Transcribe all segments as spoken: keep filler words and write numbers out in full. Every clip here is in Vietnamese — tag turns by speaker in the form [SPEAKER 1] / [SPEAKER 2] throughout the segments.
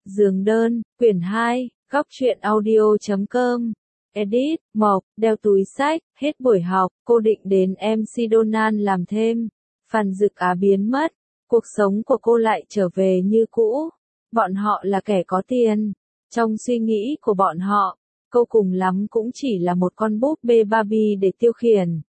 [SPEAKER 1] Giường đơn, quyển hai, góc truyện audio chấm com. Edit, Mộc, đeo túi sách, hết buổi học, cô định đến em xê Donan làm thêm. Phan Dực Á biến mất, cuộc sống của cô lại trở về như cũ. Bọn họ là kẻ có tiền. Trong suy nghĩ của bọn họ, cô cùng lắm cũng chỉ là một con búp bê Barbie để tiêu khiển.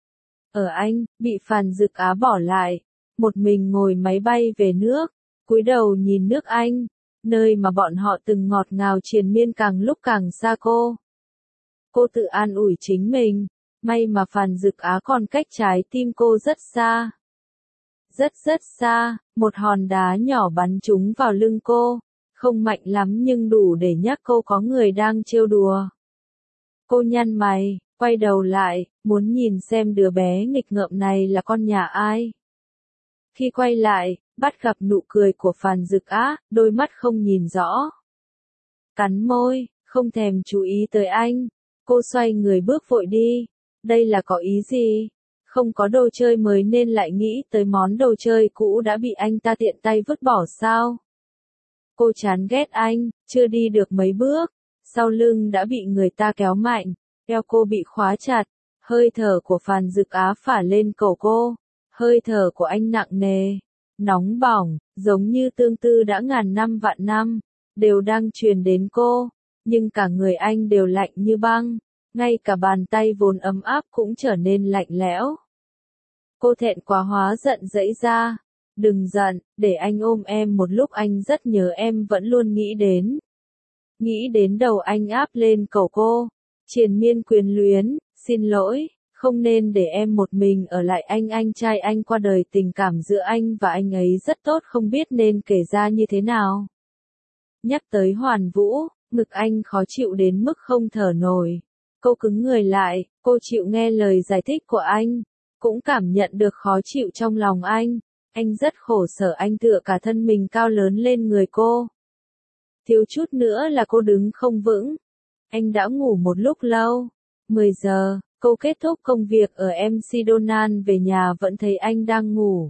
[SPEAKER 1] Ở Anh, bị Phan Dực Á bỏ lại, một mình ngồi máy bay về nước, cúi đầu nhìn nước Anh, nơi mà bọn họ từng ngọt ngào triền miên càng lúc càng xa cô. Cô tự an ủi chính mình, may mà Phan Dực Á còn cách trái tim cô rất xa. Rất rất xa, một hòn đá nhỏ bắn trúng vào lưng cô, không mạnh lắm nhưng đủ để nhắc cô có người đang trêu đùa. Cô nhăn mày, quay đầu lại, muốn nhìn xem đứa bé nghịch ngợm này là con nhà ai. Khi quay lại, bắt gặp nụ cười của Phan Dực Á, đôi mắt không nhìn rõ. Cắn môi, không thèm chú ý tới anh, cô xoay người bước vội đi. Đây là có ý gì? Không có đồ chơi mới nên lại nghĩ tới món đồ chơi cũ đã bị anh ta tiện tay vứt bỏ sao? Cô chán ghét anh, chưa đi được mấy bước, sau lưng đã bị người ta kéo mạnh, eo cô bị khóa chặt, hơi thở của Phan Dực Á phả lên cổ cô, hơi thở của anh nặng nề, nóng bỏng, giống như tương tư đã ngàn năm vạn năm, đều đang truyền đến cô, nhưng cả người anh đều lạnh như băng, ngay cả bàn tay vốn ấm áp cũng trở nên lạnh lẽo. Cô thẹn quá hóa giận dẫy ra, đừng giận, để anh ôm em một lúc, anh rất nhớ em, vẫn luôn nghĩ đến. Nghĩ đến đầu anh áp lên cổ cô, triền miên quyến luyến, xin lỗi, không nên để em một mình ở lại anh anh trai anh qua đời, tình cảm giữa anh và anh ấy rất tốt, không biết nên kể ra như thế nào. Nhắc tới Hoàn Vũ, ngực anh khó chịu đến mức không thở nổi. Cô cứng người lại, cô chịu nghe lời giải thích của anh, cũng cảm nhận được khó chịu trong lòng anh. Anh rất khổ sở, anh tựa cả thân mình cao lớn lên người cô. Thiếu chút nữa là cô đứng không vững. Anh đã ngủ một lúc lâu. mười giờ, cô kết thúc công việc ở em xê Donan về nhà vẫn thấy anh đang ngủ.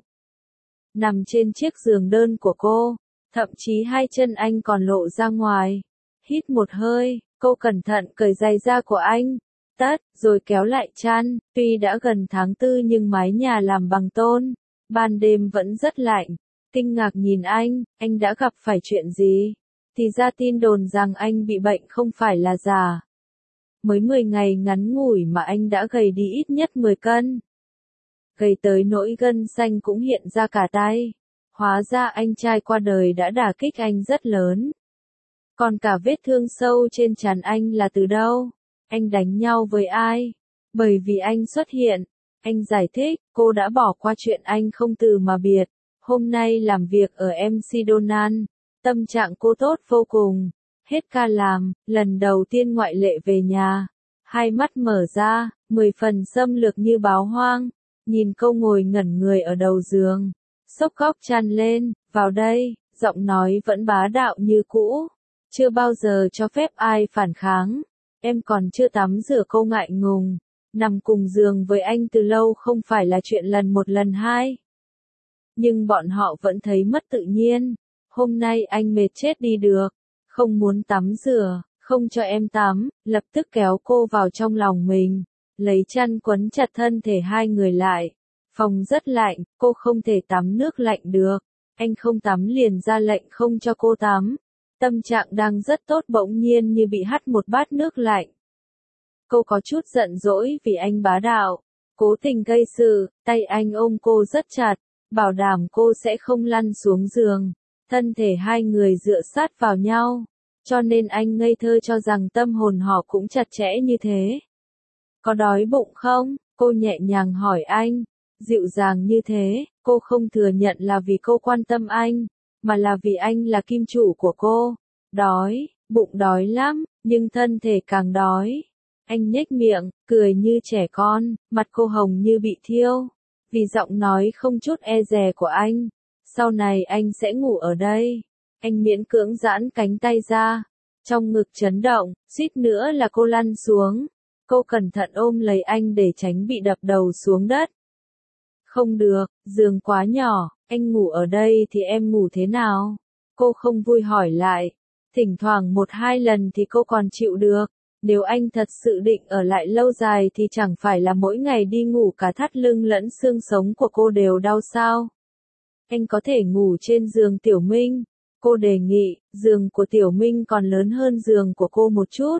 [SPEAKER 1] Nằm trên chiếc giường đơn của cô, thậm chí hai chân anh còn lộ ra ngoài. Hít một hơi, cô cẩn thận cởi giày da của anh, tất, rồi kéo lại chăn. Tuy đã gần tháng tư nhưng mái nhà làm bằng tôn, ban đêm vẫn rất lạnh. Kinh ngạc nhìn anh, anh đã gặp phải chuyện gì? Thì ra tin đồn rằng anh bị bệnh không phải là giả. Mới mười ngày ngắn ngủi mà anh đã gầy đi ít nhất mười cân. Gầy tới nỗi gân xanh cũng hiện ra cả tay. Hóa ra anh trai qua đời đã đả kích anh rất lớn. Còn cả vết thương sâu trên trán anh là từ đâu? Anh đánh nhau với ai? Bởi vì anh xuất hiện. Anh giải thích, cô đã bỏ qua chuyện anh không từ mà biệt. Hôm nay làm việc ở em xê Donan, tâm trạng cô tốt vô cùng. Hết ca làm, lần đầu tiên ngoại lệ về nhà. Hai mắt mở ra, mười phần xâm lược như báo hoang. Nhìn cô ngồi ngẩn người ở đầu giường. Xốc góc chăn lên, vào đây, giọng nói vẫn bá đạo như cũ. Chưa bao giờ cho phép ai phản kháng. Em còn chưa tắm rửa, cô ngại ngùng. Nằm cùng giường với anh từ lâu không phải là chuyện lần một lần hai. Nhưng bọn họ vẫn thấy mất tự nhiên. Hôm nay anh mệt chết đi được. Không muốn tắm rửa, không cho em tắm, lập tức kéo cô vào trong lòng mình. Lấy chăn quấn chặt thân thể hai người lại. Phòng rất lạnh, cô không thể tắm nước lạnh được. Anh không tắm liền ra lệnh không cho cô tắm. Tâm trạng đang rất tốt bỗng nhiên như bị hắt một bát nước lạnh. Cô có chút giận dỗi vì anh bá đạo, cố tình gây sự, tay anh ôm cô rất chặt, bảo đảm cô sẽ không lăn xuống giường. Thân thể hai người dựa sát vào nhau, cho nên anh ngây thơ cho rằng tâm hồn họ cũng chặt chẽ như thế. Có đói bụng không? Cô nhẹ nhàng hỏi anh, dịu dàng như thế, cô không thừa nhận là vì cô quan tâm anh, mà là vì anh là kim chủ của cô. Đói, bụng đói lắm, nhưng thân thể càng đói. Anh nhếch miệng, cười như trẻ con, mặt cô hồng như bị thiêu. Vì giọng nói không chút e dè của anh. Sau này anh sẽ ngủ ở đây. Anh miễn cưỡng giãn cánh tay ra. Trong ngực chấn động, suýt nữa là cô lăn xuống. Cô cẩn thận ôm lấy anh để tránh bị đập đầu xuống đất. Không được, giường quá nhỏ, anh ngủ ở đây thì em ngủ thế nào? Cô không vui hỏi lại, Thỉnh thoảng một hai lần thì cô còn chịu được. Nếu anh thật sự định ở lại lâu dài thì chẳng phải là mỗi ngày đi ngủ cả thắt lưng lẫn xương sống của cô đều đau sao? Anh có thể ngủ trên giường Tiểu Minh. Cô đề nghị, giường của Tiểu Minh còn lớn hơn giường của cô một chút.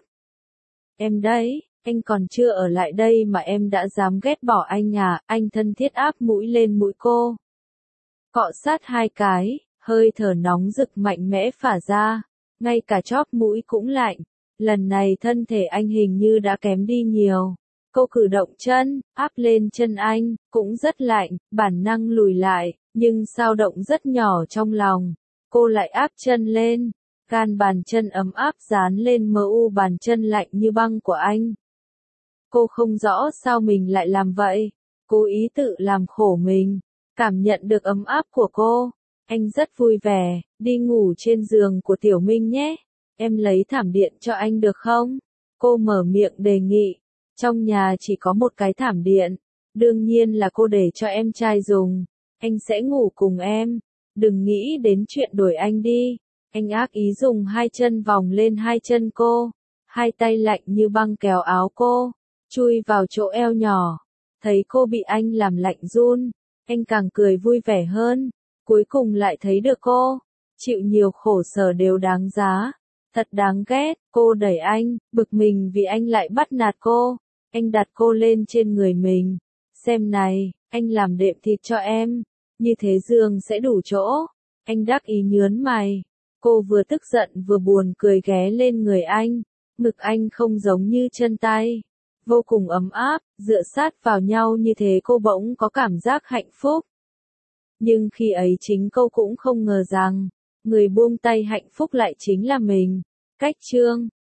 [SPEAKER 1] Em đấy, anh còn chưa ở lại đây mà em đã dám ghét bỏ anh à, anh thân thiết áp mũi lên mũi cô. Cọ sát hai cái, hơi thở nóng rực mạnh mẽ phả ra, ngay cả chóp mũi cũng lạnh. Lần này thân thể anh hình như đã kém đi nhiều. Cô cử động chân, áp lên chân anh, cũng rất lạnh, bản năng lùi lại, nhưng dao động rất nhỏ trong lòng. Cô lại áp chân lên, gan bàn chân ấm áp dán lên mờ u bàn chân lạnh như băng của anh. Cô không rõ sao mình lại làm vậy, cố ý tự làm khổ mình, cảm nhận được ấm áp của cô. Anh rất vui vẻ, đi ngủ trên giường của Tiểu Minh nhé. Em lấy thảm điện cho anh được không? Cô mở miệng đề nghị. Trong nhà chỉ có một cái thảm điện. Đương nhiên là cô để cho em trai dùng. Anh sẽ ngủ cùng em. Đừng nghĩ đến chuyện đuổi anh đi. Anh ác ý dùng hai chân vòng lên hai chân cô. Hai tay lạnh như băng kéo áo cô. Chui vào chỗ eo nhỏ. Thấy cô bị anh làm lạnh run. Anh càng cười vui vẻ hơn. Cuối cùng lại thấy được cô. Chịu nhiều khổ sở đều đáng giá. Thật đáng ghét, cô đẩy anh, bực mình vì anh lại bắt nạt cô. Anh đặt cô lên trên người mình. Xem này, anh làm đệm thịt cho em. Như thế giường sẽ đủ chỗ. Anh đắc ý nhớn mày. Cô vừa tức giận vừa buồn cười ghé lên người anh. Ngực anh không giống như chân tay. Vô cùng ấm áp, dựa sát vào nhau như thế cô bỗng có cảm giác hạnh phúc. Nhưng khi ấy chính cô cũng không ngờ rằng, người buông tay hạnh phúc lại chính là mình. Cách chương